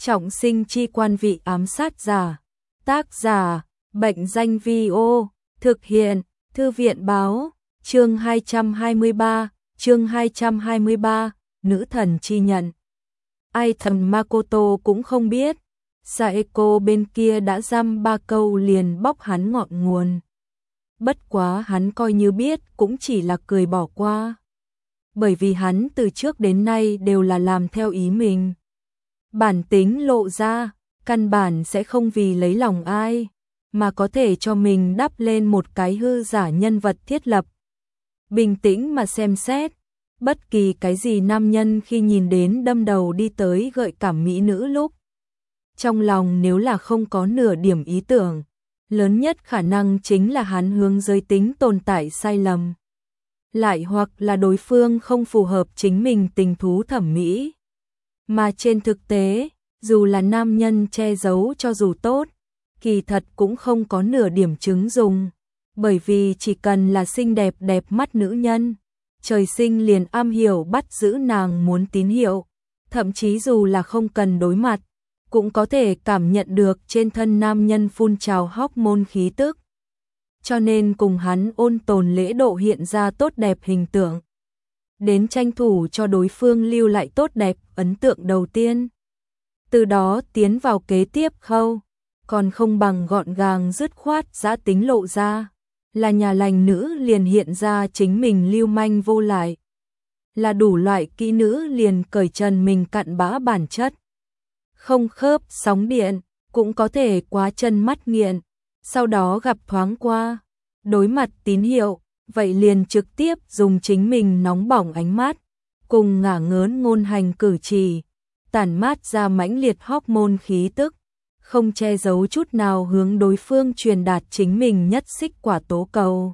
Trọng sinh chi quan vị ám sát giả. Tác giả, Bệnh danh Vi-ô. Thực hiện, Thư viện báo. Chương 223, Nữ thần chi nhận. Ai thần Makoto cũng không biết, Saeko bên kia đã dăm 3 câu liền bóc hắn ngọn nguồn. Bất quá hắn coi như biết cũng chỉ là cười bỏ qua. Bởi vì hắn từ trước đến nay đều là làm theo ý mình. Bản tính lộ ra, căn bản sẽ không vì lấy lòng ai, mà có thể cho mình đắp lên một cái hư giả nhân vật thiết lập. Bình tĩnh mà xem xét, bất kỳ cái gì nam nhân khi nhìn đến đâm đầu đi tới gợi cảm mỹ nữ lúc, trong lòng nếu là không có nửa điểm ý tưởng, lớn nhất khả năng chính là hắn hướng giới tính tồn tại sai lầm. Lại hoặc là đối phương không phù hợp chính mình tình thú thẩm mỹ. Mà trên thực tế, dù là nam nhân che giấu cho dù tốt, kỳ thật cũng không có nửa điểm chứng dùng. Bởi vì chỉ cần là xinh đẹp đẹp mắt nữ nhân, trời sinh liền am hiểu bắt giữ nàng muốn tín hiệu. Thậm chí dù là không cần đối mặt, cũng có thể cảm nhận được trên thân nam nhân phun trào hormone khí tức. Cho nên cùng hắn ôn tồn lễ độ hiện ra tốt đẹp hình tượng. Đến tranh thủ cho đối phương lưu lại tốt đẹp ấn tượng đầu tiên. Từ đó tiến vào kế tiếp khâu, còn không bằng gọn gàng dứt khoát giã tính lộ ra. Là nhà lành nữ liền hiện ra chính mình lưu manh vô lại. Là đủ loại kỹ nữ liền cởi trần mình cặn bã bản chất. Không khớp sóng điện, cũng có thể quá chân mắt nghiện. Sau đó gặp thoáng qua, đối mặt tín hiệu, vậy liền trực tiếp dùng chính mình nóng bỏng ánh mắt, cùng ngả ngớn ngôn hành cử chỉ, tản mát ra mãnh liệt hormone khí tức, không che giấu chút nào hướng đối phương truyền đạt chính mình nhất xích quả tố cầu.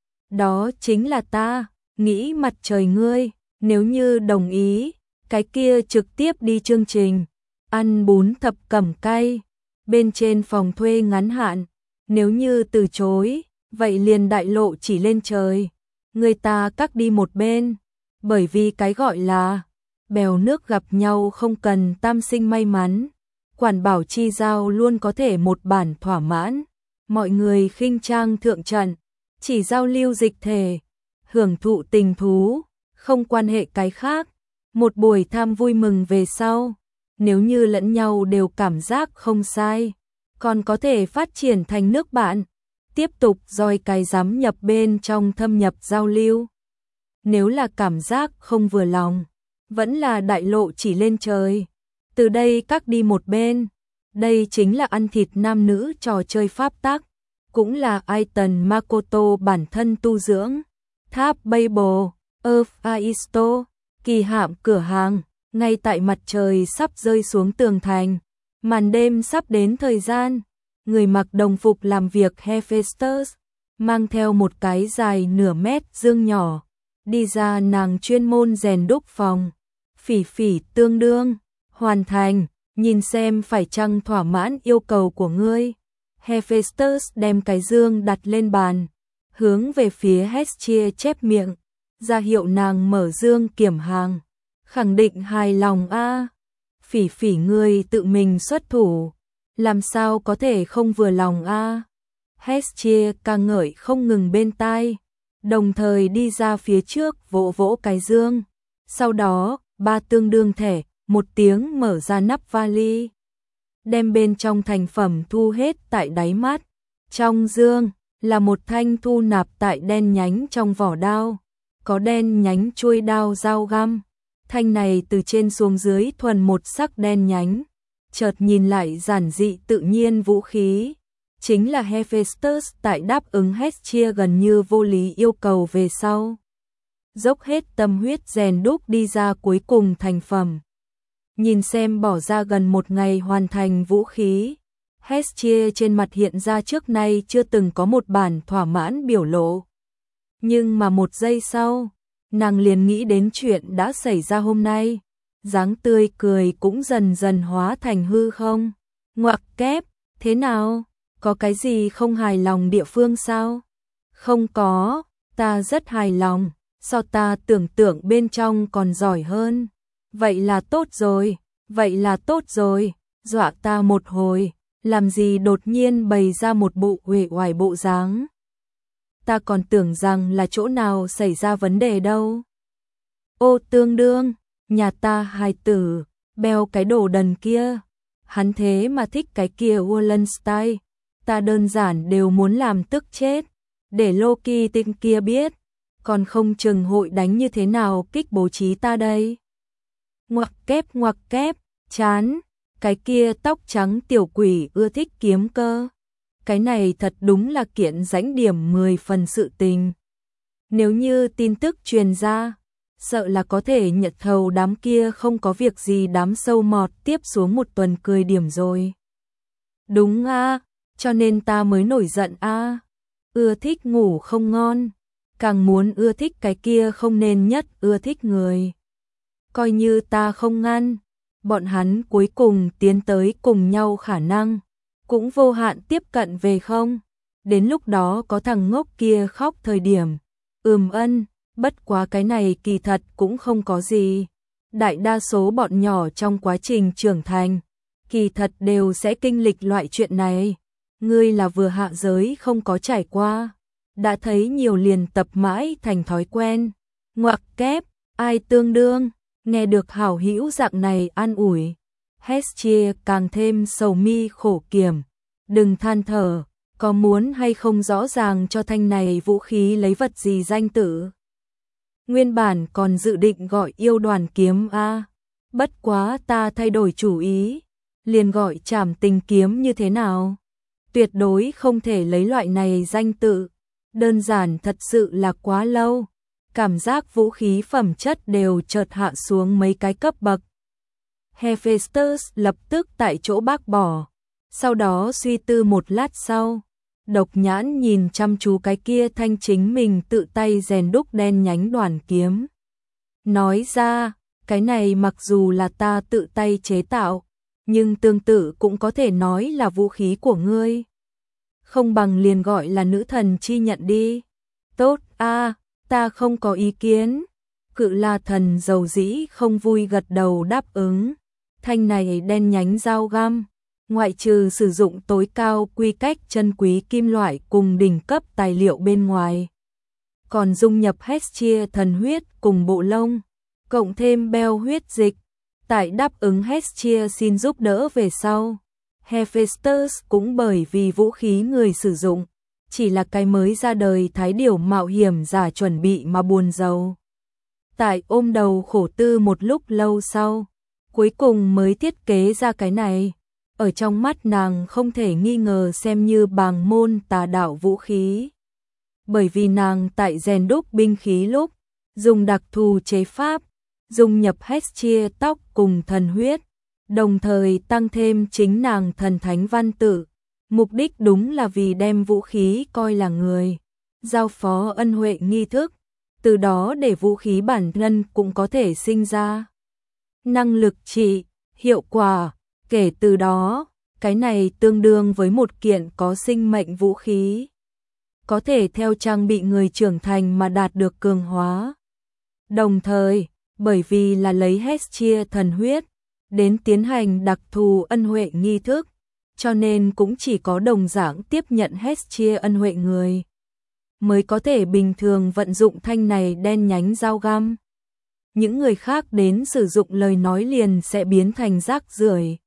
Đó chính là ta, nghĩ mặt trời ngươi, nếu như đồng ý, cái kia trực tiếp đi chương trình, ăn bún thập cẩm cay, bên trên phòng thuê ngắn hạn, nếu như từ chối, vậy liền đại lộ chỉ lên trời, người ta cắt đi một bên, bởi vì cái gọi là bèo nước gặp nhau không cần tam sinh may mắn, quản bảo chi giao luôn có thể một bản thỏa mãn, mọi người khinh trang thượng trận, chỉ giao lưu dịch thể, hưởng thụ tình thú, không quan hệ cái khác, một buổi tham vui mừng về sau, nếu như lẫn nhau đều cảm giác không sai, còn có thể phát triển thành nước bạn, tiếp tục roi cái giám nhập bên trong thâm nhập giao lưu. Nếu là cảm giác không vừa lòng, vẫn là đại lộ chỉ lên trời, từ đây cắt đi một bên, đây chính là ăn thịt nam nữ trò chơi pháp tắc, cũng là Aiton Makoto bản thân tu dưỡng. Tháp Babel, Earth Aisto, kỳ hạm cửa hàng, ngay tại mặt trời sắp rơi xuống tường thành, màn đêm sắp đến thời gian. Người mặc đồng phục làm việc Hephaestus, mang theo một cái dài nửa mét dương nhỏ, đi ra nàng chuyên môn rèn đúc phòng. Phỉ phỉ tương đương, hoàn thành, nhìn xem phải chăng thỏa mãn yêu cầu của ngươi. Hephaestus đem cái dương đặt lên bàn, hướng về phía Hestia chép miệng, ra hiệu nàng mở dương kiểm hàng. Khẳng định hài lòng a. Phỉ phỉ ngươi tự mình xuất thủ, làm sao có thể không vừa lòng a? Hestia ca ngợi không ngừng bên tai, đồng thời đi ra phía trước vỗ vỗ cái dương. Sau đó, ba tương đương thẻ, một tiếng mở ra nắp vali, đem bên trong thành phẩm thu hết tại đáy mắt. Trong dương là một thanh thu nạp tại đen nhánh trong vỏ đao, có đen nhánh chuôi đao dao găm. Thanh này từ trên xuống dưới thuần một sắc đen nhánh, chợt nhìn lại giản dị tự nhiên vũ khí, chính là Hephaestus tại đáp ứng Hestia gần như vô lý yêu cầu về sau, dốc hết tâm huyết rèn đúc đi ra cuối cùng thành phẩm. Nhìn xem bỏ ra gần một ngày hoàn thành vũ khí, Hestia trên mặt hiện ra trước nay chưa từng có một bản thỏa mãn biểu lộ. Nhưng mà một giây sau, nàng liền nghĩ đến chuyện đã xảy ra hôm nay, dáng tươi cười cũng dần dần hóa thành hư không. Ngoặc kép, thế nào? Có cái gì không hài lòng địa phương sao? Không có, ta rất hài lòng, so ta tưởng tượng bên trong còn giỏi hơn. Vậy là tốt rồi, vậy là tốt rồi, dọa ta một hồi, làm gì đột nhiên bày ra một bộ uể oải bộ dáng. Ta còn tưởng rằng là chỗ nào xảy ra vấn đề đâu. Ô tương đương, nhà ta hài tử, beo cái đồ đần kia. Hắn thế mà thích cái kia Wallenstein, ta đơn giản đều muốn làm tức chết. Để Loki tinh kia biết, còn không chừng hội đánh như thế nào kích bố trí ta đây. Ngoặc kép, chán, cái kia tóc trắng tiểu quỷ ưa thích kiếm cơ. Cái này thật đúng là kiện rãnh điểm 10 phần sự tình. Nếu như tin tức truyền ra, sợ là có thể nhận thầu đám kia không có việc gì đám sâu mọt tiếp xuống một tuần cười điểm rồi. Đúng a, cho nên ta mới nổi giận a. Ưa thích ngủ không ngon, càng muốn ưa thích cái kia không nên nhất ưa thích người. Coi như ta không ngăn, bọn hắn cuối cùng tiến tới cùng nhau khả năng, cũng vô hạn tiếp cận về không? Đến lúc đó có thằng ngốc kia khóc thời điểm, bất quá cái này kỳ thật cũng không có gì. Đại đa số bọn nhỏ trong quá trình trưởng thành, kỳ thật đều sẽ kinh lịch loại chuyện này. Ngươi là vừa hạ giới không có trải qua, đã thấy nhiều liền tập mãi thành thói quen. Ngoặc kép, ai tương đương, nghe được hảo hữu dạng này an ủi. Hestia càng thêm sầu mi khổ kiểm. Đừng than thở, có muốn hay không rõ ràng cho thanh này vũ khí lấy vật gì danh tử. Nguyên bản còn dự định gọi yêu đoàn kiếm a, bất quá ta thay đổi chủ ý, liền gọi trảm tình kiếm như thế nào. Tuyệt đối không thể lấy loại này danh tự, đơn giản thật sự là quá lâu. Cảm giác vũ khí phẩm chất đều chợt hạ xuống mấy cái cấp bậc. Hephaestus lập tức tại chỗ bác bỏ, sau đó suy tư một lát sau, độc nhãn nhìn chăm chú cái kia thanh chính mình tự tay rèn đúc đen nhánh đoàn kiếm. Nói ra, cái này mặc dù là ta tự tay chế tạo, nhưng tương tự cũng có thể nói là vũ khí của ngươi. Không bằng liền gọi là nữ thần chi nhận đi. Tốt a, ta không có ý kiến. Cự La thần dầu dĩ không vui gật đầu đáp ứng. Thanh này đen nhánh dao găm, ngoại trừ sử dụng tối cao quy cách chân quý kim loại cùng đỉnh cấp tài liệu bên ngoài, còn dung nhập Hestia thần huyết cùng bộ lông, cộng thêm beo huyết dịch. Tại đáp ứng Hestia xin giúp đỡ về sau, Hephaestus cũng bởi vì vũ khí người sử dụng chỉ là cái mới ra đời thái điểu mạo hiểm giả chuẩn bị mà buồn rầu. Tại ôm đầu khổ tư một lúc lâu sau, cuối cùng mới thiết kế ra cái này. Ở trong mắt nàng không thể nghi ngờ xem như bàng môn tà đạo vũ khí. Bởi vì nàng tại rèn đúc binh khí lúc, dùng đặc thù chế pháp, dung nhập Hestia tóc cùng thần huyết, đồng thời tăng thêm chính nàng thần thánh văn tự. Mục đích đúng là vì đem vũ khí coi là người, giao phó ân huệ nghi thức, từ đó để vũ khí bản thân cũng có thể sinh ra năng lực trị, hiệu quả. Kể từ đó, cái này tương đương với một kiện có sinh mệnh vũ khí, có thể theo trang bị người trưởng thành mà đạt được cường hóa. Đồng thời, bởi vì là lấy Hestia thần huyết đến tiến hành đặc thù ân huệ nghi thức, cho nên cũng chỉ có đồng dạng tiếp nhận Hestia ân huệ người mới có thể bình thường vận dụng thanh này đen nhánh dao găm. Những người khác đến sử dụng lời nói liền sẽ biến thành rác rưởi.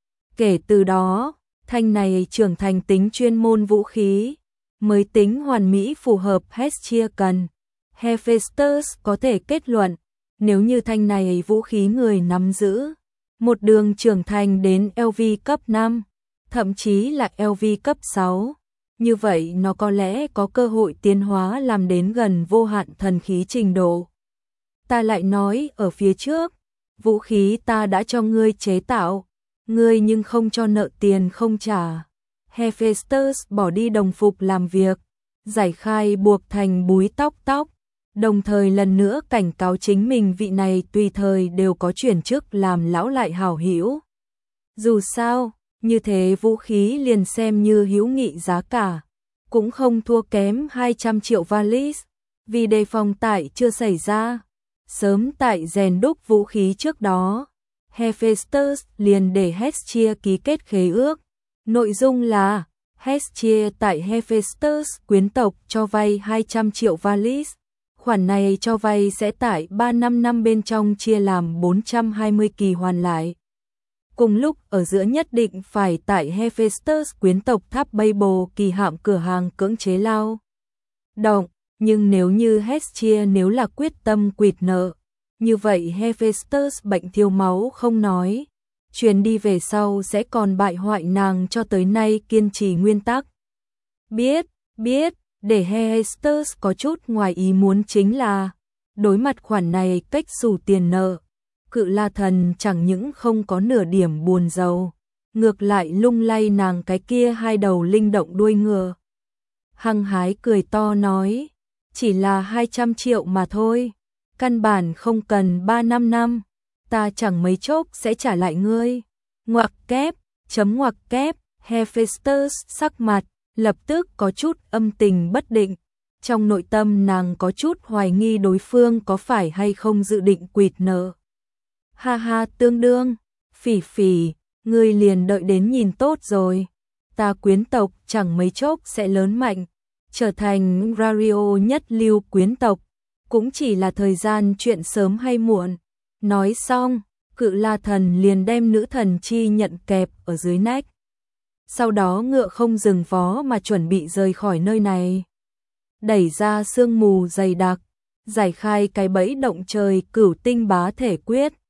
Kể từ đó, thanh này trưởng thành tính chuyên môn vũ khí, mới tính hoàn mỹ phù hợp Hestia cần. Hephaestus có thể kết luận, nếu như thanh này vũ khí người nắm giữ, một đường trưởng thành đến LV cấp 5, thậm chí là LV cấp 6, như vậy nó có lẽ có cơ hội tiến hóa làm đến gần vô hạn thần khí trình độ. Ta lại nói ở phía trước, vũ khí ta đã cho ngươi chế tạo, ngươi nhưng không cho nợ tiền không trả. Hephaestus bỏ đi đồng phục làm việc, giải khai buộc thành búi tóc, đồng thời lần nữa cảnh cáo chính mình vị này tùy thời đều có chuyển chức làm lão lại hảo hữu. Dù sao, như thế vũ khí liền xem như hữu nghị giá cả, cũng không thua kém 200 triệu valis, vì đề phòng tại chưa xảy ra. Sớm tại rèn đúc vũ khí trước đó, Hephaestus liền để Hestia ký kết khế ước. Nội dung là Hestia tại Hephaestus quyến tộc cho vay 200 triệu Valis. Khoản này cho vay sẽ tại 3-5 năm bên trong chia làm 420 kỳ hoàn lại. Cùng lúc ở giữa nhất định phải tại Hephaestus quyến tộc tháp Babel kỳ hạn cửa hàng cưỡng chế lao động. Nhưng nếu như Hestia nếu là quyết tâm quỵt nợ, như vậy Hephaestus bệnh thiếu máu không nói, truyền đi về sau sẽ còn bại hoại nàng cho tới nay kiên trì nguyên tắc. Biết, để Hephaestus có chút ngoài ý muốn chính là, đối mặt khoản này cách xù tiền nợ, Cự La Thần chẳng những không có nửa điểm buồn rầu, ngược lại lung lay nàng cái kia hai đầu linh động đuôi ngựa. Hăng hái cười to nói, chỉ là 200 triệu mà thôi, căn bản không cần 3-5 năm, ta chẳng mấy chốc sẽ trả lại ngươi. Ngoặc kép, Hephaestus sắc mặt lập tức có chút âm tình bất định, trong nội tâm nàng có chút hoài nghi đối phương có phải hay không dự định quỵt nợ. Ha ha, tương đương, Phỉ, ngươi liền đợi đến nhìn tốt rồi, ta quyến tộc chẳng mấy chốc sẽ lớn mạnh, trở thành Rario nhất lưu quyến tộc, cũng chỉ là thời gian chuyện sớm hay muộn. Nói xong, Cự La Thần liền đem nữ thần chi nhận kẹp ở dưới nách. Sau đó ngựa không dừng vó mà chuẩn bị rời khỏi nơi này. Đẩy ra sương mù dày đặc, giải khai cái bẫy động trời Cửu Tinh Bá Thể Quyết.